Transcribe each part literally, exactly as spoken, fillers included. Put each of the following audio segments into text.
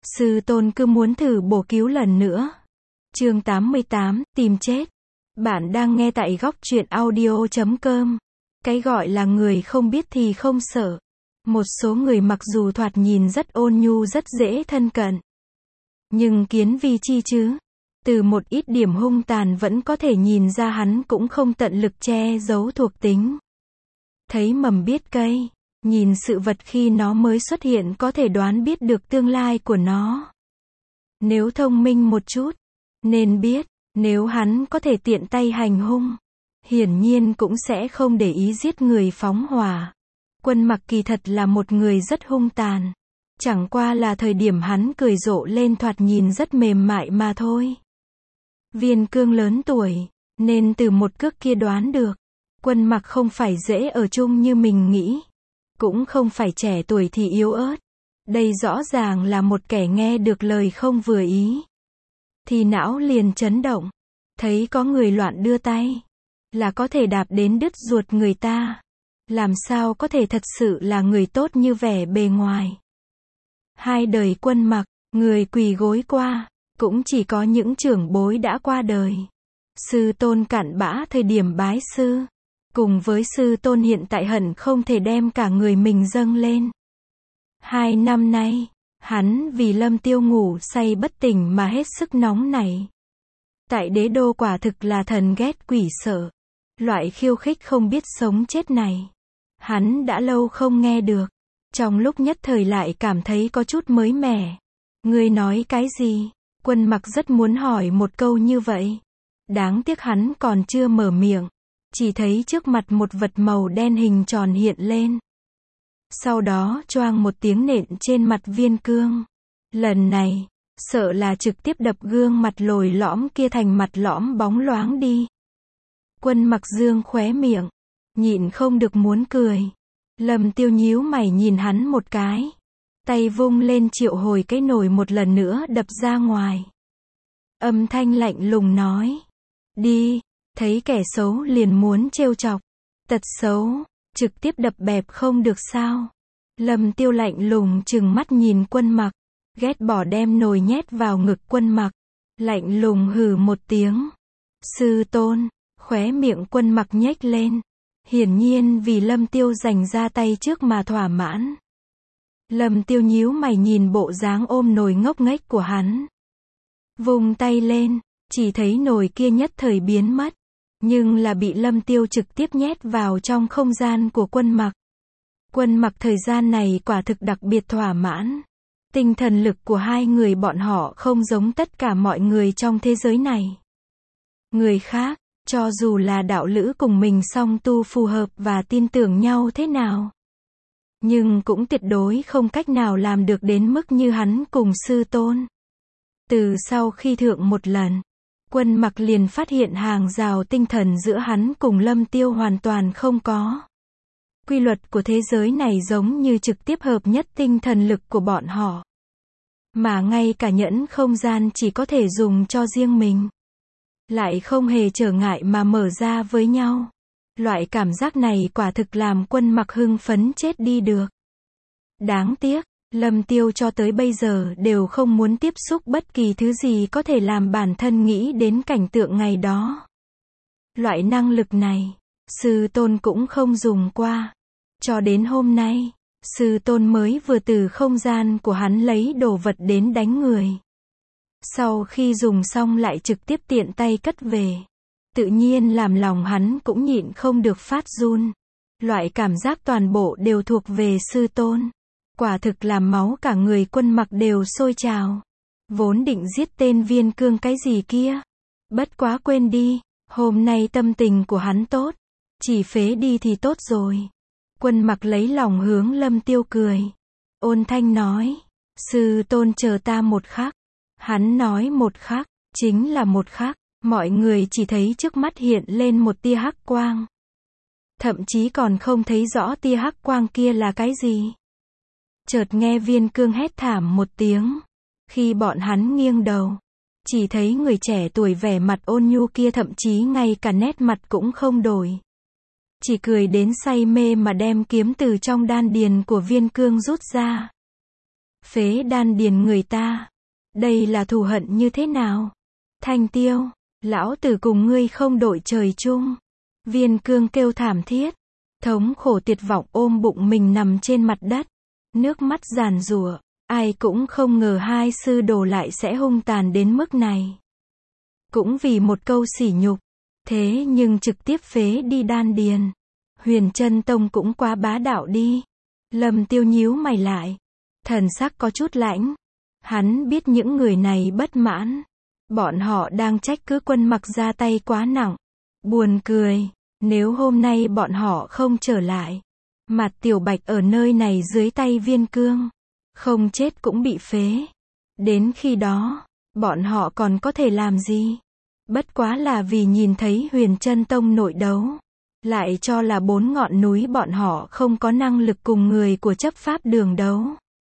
Sư tôn cứ muốn thử bổ cứu lần nữa. Chương tám mươi tám, tìm chết. Bạn đang nghe tại góc truyện audio chấm com. Cái gọi là người không biết thì không sợ. Một số người mặc dù thoạt nhìn rất ôn nhu rất dễ thân cận. Nhưng kiến vi chi chứ? Từ một ít điểm hung tàn vẫn có thể nhìn ra hắn cũng không tận lực che giấu thuộc tính. Thấy mầm biết cây, nhìn sự vật khi nó mới xuất hiện có thể đoán biết được tương lai của nó. Nếu thông minh một chút, nên biết, nếu hắn có thể tiện tay hành hung, hiển nhiên cũng sẽ không để ý giết người phóng hỏa. Quân Mặc kỳ thật là một người rất hung tàn. Chẳng qua là thời điểm hắn cười rộ lên thoạt nhìn rất mềm mại mà thôi. Viên Cương lớn tuổi, nên từ một cước kia đoán được, Quân Mặc không phải dễ ở chung như mình nghĩ. Cũng không phải trẻ tuổi thì yếu ớt. Đây rõ ràng là một kẻ nghe được lời không vừa ý. Thì não liền chấn động. Thấy có người loạn đưa tay, là có thể đạp đến đứt ruột người ta. Làm sao có thể thật sự là người tốt như vẻ bề ngoài. Hai đời Quân Mặc, người quỳ gối qua, cũng chỉ có những trưởng bối đã qua đời. Sư tôn cặn bã thời điểm bái sư, cùng với sư tôn hiện tại hận không thể đem cả người mình dâng lên. Hai năm nay, hắn vì Lâm Tiêu ngủ say bất tỉnh mà hết sức nóng nảy. Tại đế đô quả thực là thần ghét quỷ sợ. Loại khiêu khích không biết sống chết này, hắn đã lâu không nghe được. Trong lúc nhất thời lại cảm thấy có chút mới mẻ. Ngươi nói cái gì? Quân Mặc rất muốn hỏi một câu như vậy. Đáng tiếc hắn còn chưa mở miệng. Chỉ thấy trước mặt một vật màu đen hình tròn hiện lên. Sau đó choang một tiếng nện trên mặt Viên Cương. Lần này, sợ là trực tiếp đập gương mặt lồi lõm kia thành mặt lõm bóng loáng đi. Quân Mặc dương khóe miệng, nhịn không được muốn cười. Lâm Tiêu nhíu mày nhìn hắn một cái. Tay vung lên triệu hồi cái nồi một lần nữa đập ra ngoài. Âm thanh lạnh lùng nói. Đi, thấy kẻ xấu liền muốn trêu chọc. Tật xấu, trực tiếp đập bẹp không được sao. Lâm Tiêu lạnh lùng trừng mắt nhìn Quân Mặc. Ghét bỏ đem nồi nhét vào ngực Quân Mặc. Lạnh lùng hừ một tiếng. Sư tôn, khóe miệng Quân Mặc nhếch lên. Hiển nhiên vì Lâm Tiêu giành ra tay trước mà thỏa mãn. Lâm Tiêu nhíu mày nhìn bộ dáng ôm nồi ngốc nghếch của hắn. Vung tay lên, chỉ thấy nồi kia nhất thời biến mất. Nhưng là bị Lâm Tiêu trực tiếp nhét vào trong không gian của Quân Mặc. Quân Mặc thời gian này quả thực đặc biệt thỏa mãn. Tinh thần lực của hai người bọn họ không giống tất cả mọi người trong thế giới này. Người khác, cho dù là đạo lữ cùng mình song tu phù hợp và tin tưởng nhau thế nào, nhưng cũng tuyệt đối không cách nào làm được đến mức như hắn cùng sư tôn. Từ sau khi thượng một lần, Quân Mặc liền phát hiện hàng rào tinh thần giữa hắn cùng Lâm Tiêu hoàn toàn không có. Quy luật của thế giới này giống như trực tiếp hợp nhất tinh thần lực của bọn họ. Mà ngay cả nhẫn không gian chỉ có thể dùng cho riêng mình. Lại không hề trở ngại mà mở ra với nhau. Loại cảm giác này quả thực làm Quân Mặc hưng phấn chết đi được. Đáng tiếc, Lâm Tiêu cho tới bây giờ đều không muốn tiếp xúc bất kỳ thứ gì có thể làm bản thân nghĩ đến cảnh tượng ngày đó. Loại năng lực này, sư tôn cũng không dùng qua. Cho đến hôm nay, sư tôn mới vừa từ không gian của hắn lấy đồ vật đến đánh người. Sau khi dùng xong lại trực tiếp tiện tay cất về. Tự nhiên làm lòng hắn cũng nhịn không được phát run. Loại cảm giác toàn bộ đều thuộc về sư tôn. Quả thực làm máu cả người Quân Mặc đều sôi trào. Vốn định giết tên Viên Cương cái gì kia. Bất quá quên đi, hôm nay tâm tình của hắn tốt. Chỉ phế đi thì tốt rồi. Quân Mặc lấy lòng hướng Lâm Tiêu cười. Ôn thanh nói. Sư tôn chờ ta một khắc. Hắn nói một khắc, chính là một khắc. Mọi người chỉ thấy trước mắt hiện lên một tia hắc quang. Thậm chí còn không thấy rõ tia hắc quang kia là cái gì. Chợt nghe Viên Cương hét thảm một tiếng. Khi bọn hắn nghiêng đầu, chỉ thấy người trẻ tuổi vẻ mặt ôn nhu kia thậm chí ngay cả nét mặt cũng không đổi. Chỉ cười đến say mê mà đem kiếm từ trong đan điền của Viên Cương rút ra. phế đan điền người ta. Đây là thù hận như thế nào? Thanh Tiêu, lão tử cùng ngươi không đội trời chung. Viên Cương kêu thảm thiết, thống khổ tuyệt vọng ôm bụng mình nằm trên mặt đất, nước mắt giàn giụa, ai cũng không ngờ hai sư đồ lại sẽ hung tàn đến mức này. Cũng vì một câu sỉ nhục, thế nhưng trực tiếp phế đi đan điền. Huyền Chân Tông cũng quá bá đạo đi. Lâm Tiêu nhíu mày lại, thần sắc có chút lãnh. Hắn biết những người này bất mãn, bọn họ đang trách cứ Quân Mặc ra tay quá nặng. Buồn cười, nếu hôm nay bọn họ không trở lại, Mạt Tiểu Bạch ở nơi này dưới tay Viên Cương, không chết cũng bị phế. Đến khi đó, bọn họ còn có thể làm gì? Bất quá là vì nhìn thấy Huyền Chân Tông nội đấu, lại cho là bốn ngọn núi bọn họ không có năng lực cùng người của chấp pháp đường đấu.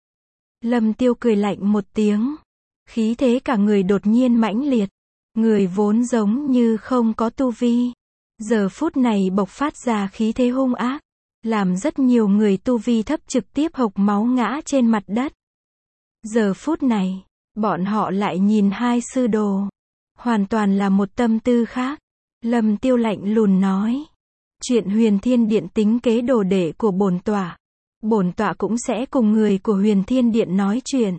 Lâm Tiêu cười lạnh một tiếng, khí thế cả người đột nhiên mãnh liệt, người vốn giống như không có tu vi, giờ phút này bộc phát ra khí thế hung ác, làm rất nhiều người tu vi thấp trực tiếp hộc máu ngã trên mặt đất. Giờ phút này, bọn họ lại nhìn hai sư đồ, hoàn toàn là một tâm tư khác. Lâm Tiêu lạnh lùng nói, chuyện Huyền Thiên Điện tính kế đồ đệ của bổn tọa, bổn tọa cũng sẽ cùng người của Huyền Thiên Điện nói chuyện.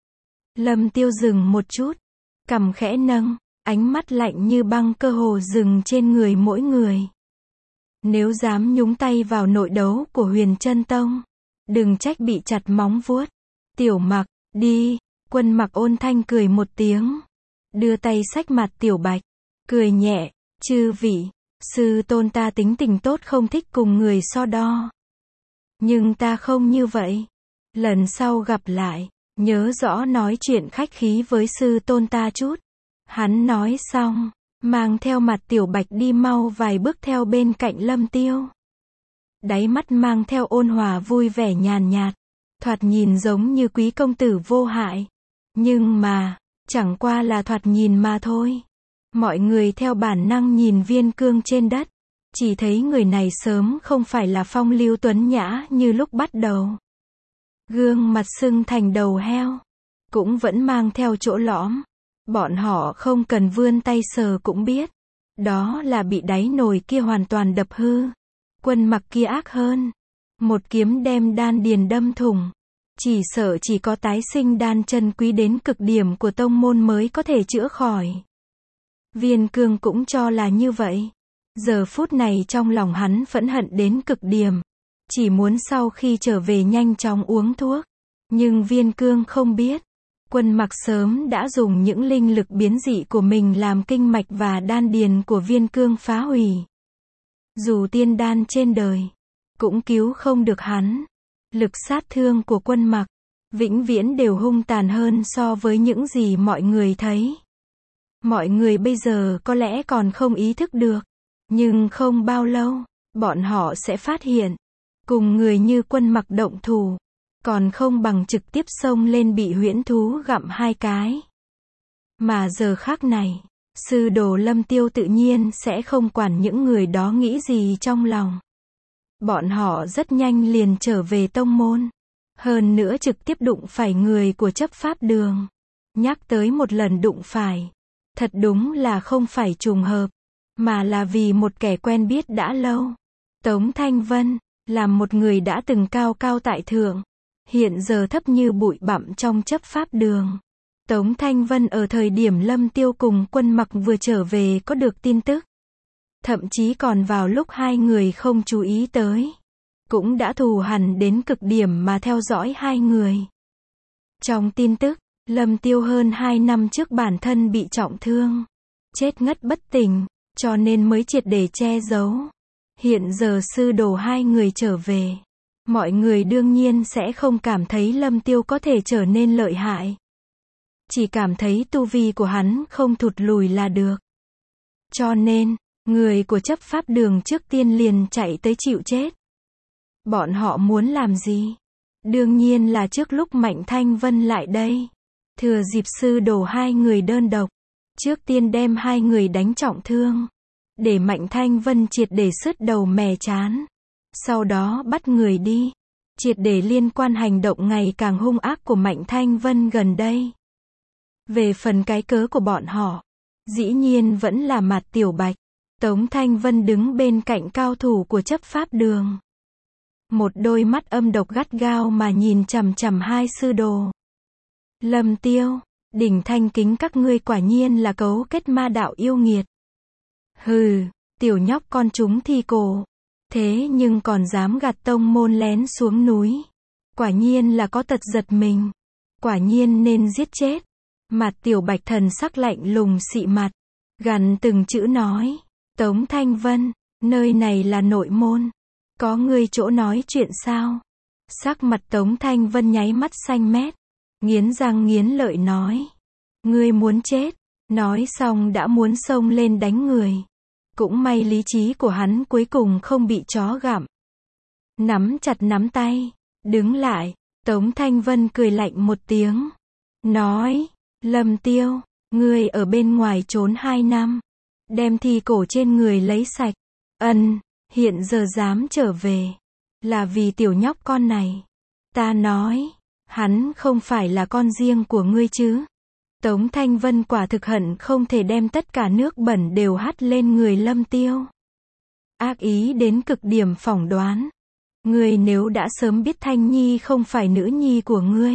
Lâm Tiêu dừng một chút, cằm khẽ nâng, ánh mắt lạnh như băng cơ hồ dừng trên người mỗi người. Nếu dám nhúng tay vào nội đấu của Huyền Chân Tông, đừng trách bị chặt móng vuốt. Tiểu Mặc, đi. Quân Mặc ôn thanh cười một tiếng, đưa tay xách mặt Tiểu Bạch, cười nhẹ, chư vị, sư tôn ta tính tình tốt không thích cùng người so đo. Nhưng ta không như vậy. Lần sau gặp lại, nhớ rõ nói chuyện khách khí với sư tôn ta chút. Hắn nói xong, mang theo mặt Tiểu Bạch đi mau vài bước theo bên cạnh Lâm Tiêu. Đáy mắt mang theo ôn hòa vui vẻ nhàn nhạt, thoạt nhìn giống như quý công tử vô hại. Nhưng mà, chẳng qua là thoạt nhìn mà thôi. Mọi người theo bản năng nhìn Viên Cương trên đất, chỉ thấy người này sớm không phải là phong lưu tuấn nhã như lúc bắt đầu. Gương mặt sưng thành đầu heo, cũng vẫn mang theo chỗ lõm. Bọn họ không cần vươn tay sờ cũng biết, đó là bị đáy nồi kia hoàn toàn đập hư. Quân Mặc kia ác hơn, một kiếm đem đan điền đâm thủng. Chỉ sợ chỉ có tái sinh đan chân quý đến cực điểm của tông môn mới có thể chữa khỏi. Viên Cương cũng cho là như vậy. Giờ phút này trong lòng hắn phẫn hận đến cực điểm, chỉ muốn sau khi trở về nhanh chóng uống thuốc. Nhưng Viên Cương không biết, Quân Mặc sớm đã dùng những linh lực biến dị của mình làm kinh mạch và đan điền của Viên Cương phá hủy. Dù tiên đan trên đời, cũng cứu không được hắn. Lực sát thương của Quân Mặc, vĩnh viễn đều hung tàn hơn so với những gì mọi người thấy. Mọi người bây giờ có lẽ còn không ý thức được, nhưng không bao lâu, bọn họ sẽ phát hiện, cùng người như Quân Mặc động thủ, còn không bằng trực tiếp xông lên bị huyễn thú gặm hai cái. Mà giờ khác này, sư đồ Lâm Tiêu tự nhiên sẽ không quản những người đó nghĩ gì trong lòng. Bọn họ rất nhanh liền trở về tông môn, hơn nữa trực tiếp đụng phải người của chấp pháp đường. Nhắc tới một lần đụng phải, thật đúng là không phải trùng hợp, mà là vì một kẻ quen biết đã lâu. Tống Thanh Vân, là một người đã từng cao cao tại thượng, hiện giờ thấp như bụi bặm trong chấp pháp đường. Tống Thanh Vân ở thời điểm Lâm Tiêu cùng Quân Mặc vừa trở về có được tin tức. Thậm chí còn vào lúc hai người không chú ý tới, cũng đã thù hằn đến cực điểm mà theo dõi hai người. Trong tin tức, Lâm Tiêu hơn hai năm trước bản thân bị trọng thương, chết ngất bất tỉnh, cho nên mới triệt để che giấu. Hiện giờ sư đồ hai người trở về, mọi người đương nhiên sẽ không cảm thấy Lâm Tiêu có thể trở nên lợi hại. Chỉ cảm thấy tu vi của hắn không thụt lùi là được. Cho nên, người của chấp pháp đường trước tiên liền chạy tới chịu chết. Bọn họ muốn làm gì? Đương nhiên là trước lúc Mạnh Thanh Vân lại đây, thừa dịp sư đồ hai người đơn độc, trước tiên đem hai người đánh trọng thương, để Mạnh Thanh Vân triệt để sứt đầu mẻ chán. Sau đó bắt người đi. triệt để liên quan hành động ngày càng hung ác của Mạnh Thanh Vân gần đây. Về phần cái cớ của bọn họ, dĩ nhiên vẫn là Mạt Tiểu Bạch. Tống Thanh Vân đứng bên cạnh cao thủ của chấp pháp đường. Một đôi mắt âm độc gắt gao mà nhìn chằm chằm hai sư đồ. Lâm Tiêu, đỉnh thanh kính các ngươi quả nhiên là cấu kết ma đạo yêu nghiệt. Hừ, tiểu nhóc con chúng thi cổ. Thế nhưng còn dám gạt tông môn lén xuống núi. Quả nhiên là có tật giật mình. Quả nhiên nên giết chết. Mạt Tiểu Bạch thần sắc lạnh lùng xị mặt. Gằn từng chữ nói. Tống Thanh Vân, nơi này là nội môn. Có ngươi chỗ nói chuyện sao? Sắc mặt Tống Thanh Vân nháy mắt xanh mét. Nghiến răng nghiến lợi nói. Ngươi muốn chết. Nói xong đã muốn xông lên đánh người. Cũng may lý trí của hắn cuối cùng không bị chó gặm. Nắm chặt nắm tay. Đứng lại. Tống Thanh Vân cười lạnh một tiếng. Nói. Lâm Tiêu. Ngươi ở bên ngoài trốn hai năm. Đem thi cổ trên người lấy sạch. Ân. Hiện giờ dám trở về. Là vì tiểu nhóc con này. Ta nói. Hắn không phải là con riêng của ngươi chứ. Tống Thanh Vân quả thực hận không thể đem tất cả nước bẩn đều hắt lên người Lâm Tiêu. Ác ý đến cực điểm phỏng đoán. Ngươi nếu đã sớm biết Thanh Nhi không phải nữ nhi của ngươi.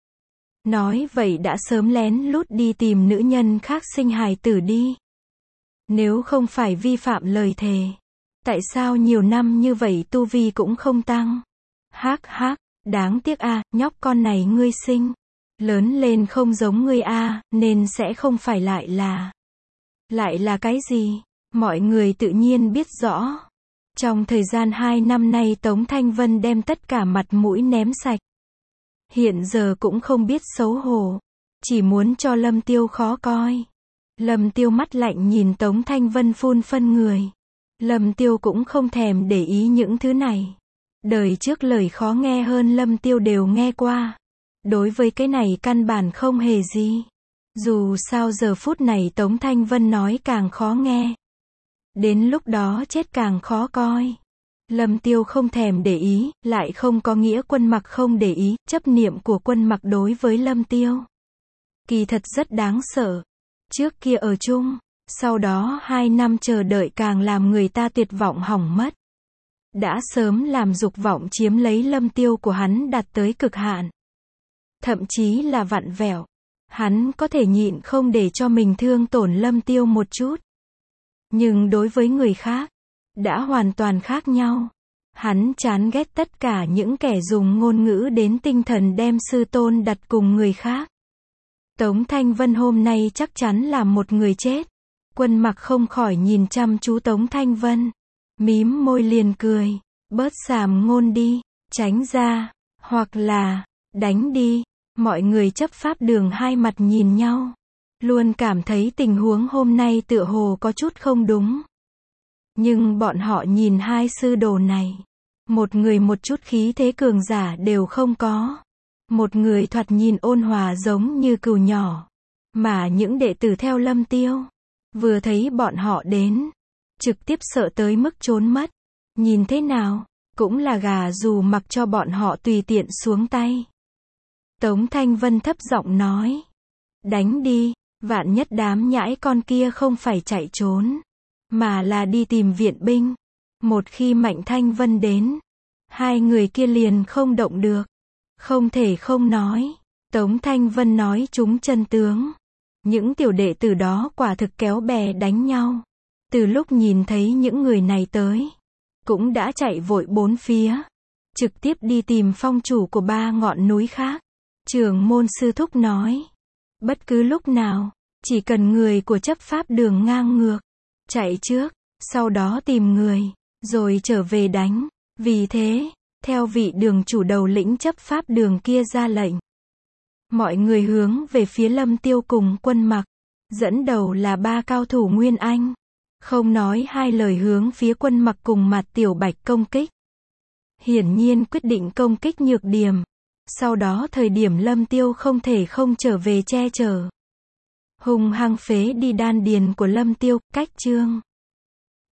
Nói vậy đã sớm lén lút đi tìm nữ nhân khác sinh hài tử đi. Nếu không phải vi phạm lời thề. Tại sao nhiều năm như vậy tu vi cũng không tăng? Hắc hắc, đáng tiếc a, à, nhóc con này ngươi sinh. Lớn lên không giống ngươi a, à, nên sẽ không phải lại là. Lại là cái gì? Mọi người tự nhiên biết rõ. Trong thời gian hai năm nay Tống Thanh Vân đem tất cả mặt mũi ném sạch. Hiện giờ cũng không biết xấu hổ. Chỉ muốn cho Lâm Tiêu khó coi. Lâm Tiêu mắt lạnh nhìn Tống Thanh Vân phun phân người. Lâm Tiêu cũng không thèm để ý những thứ này. Đời trước lời khó nghe hơn Lâm Tiêu đều nghe qua. Đối với cái này căn bản không hề gì. Dù sao giờ phút này Tống Thanh Vân nói càng khó nghe. Đến lúc đó chết càng khó coi. Lâm Tiêu không thèm để ý, lại không có nghĩa Quân Mặc không để ý, chấp niệm của Quân Mặc đối với Lâm Tiêu. Kỳ thật rất đáng sợ. Trước kia ở chung, sau đó hai năm chờ đợi càng làm người ta tuyệt vọng hỏng mất. Đã sớm làm dục vọng chiếm lấy Lâm Tiêu của hắn đạt tới cực hạn. Thậm chí là vặn vẹo. Hắn có thể nhịn không để cho mình thương tổn Lâm Tiêu một chút. Nhưng đối với người khác, đã hoàn toàn khác nhau. Hắn chán ghét tất cả những kẻ dùng ngôn ngữ đến tinh thần đem sư tôn đặt cùng người khác. Tống Thanh Vân hôm nay chắc chắn là một người chết. Quân Mặc không khỏi nhìn chăm chú Tống Thanh Vân. Mím môi liền cười. Bớt xàm ngôn đi. Tránh ra. Hoặc là. Đánh đi. Mọi người chấp pháp đường hai mặt nhìn nhau. Luôn cảm thấy tình huống hôm nay tựa hồ có chút không đúng. Nhưng bọn họ nhìn hai sư đồ này. Một người một chút khí thế cường giả đều không có. Một người thoạt nhìn ôn hòa giống như cừu nhỏ. Mà những đệ tử theo Lâm Tiêu. Vừa thấy bọn họ đến. Trực tiếp sợ tới mức trốn mất. Nhìn thế nào. Cũng là gà dù mặc cho bọn họ tùy tiện xuống tay. Tống Thanh Vân thấp giọng nói. Đánh đi. Vạn nhất đám nhãi con kia không phải chạy trốn. Mà là đi tìm viện binh. Một khi Mạnh Thanh Vân đến. Hai người kia liền không động được. Không thể không nói. Tống Thanh Vân nói chúng chân tướng. Những tiểu đệ tử đó quả thực kéo bè đánh nhau. Từ lúc nhìn thấy những người này tới. Cũng đã chạy vội bốn phía. Trực tiếp đi tìm phong chủ của ba ngọn núi khác. Trưởng môn sư thúc nói. Bất cứ lúc nào. Chỉ cần người của chấp pháp đường ngang ngược. Chạy trước. Sau đó tìm người. Rồi trở về đánh. Vì thế. Theo vị đường chủ đầu lĩnh chấp pháp đường kia ra lệnh. Mọi người hướng về phía Lâm Tiêu cùng Quân Mặc. Dẫn đầu là ba cao thủ Nguyên Anh. Không nói hai lời hướng phía Quân Mặc cùng Mạt Tiểu Bạch công kích. Hiển nhiên quyết định công kích nhược điểm. Sau đó thời điểm Lâm Tiêu không thể không trở về che chở. Hùng hăng phế đi đan điền của Lâm Tiêu, cách chương.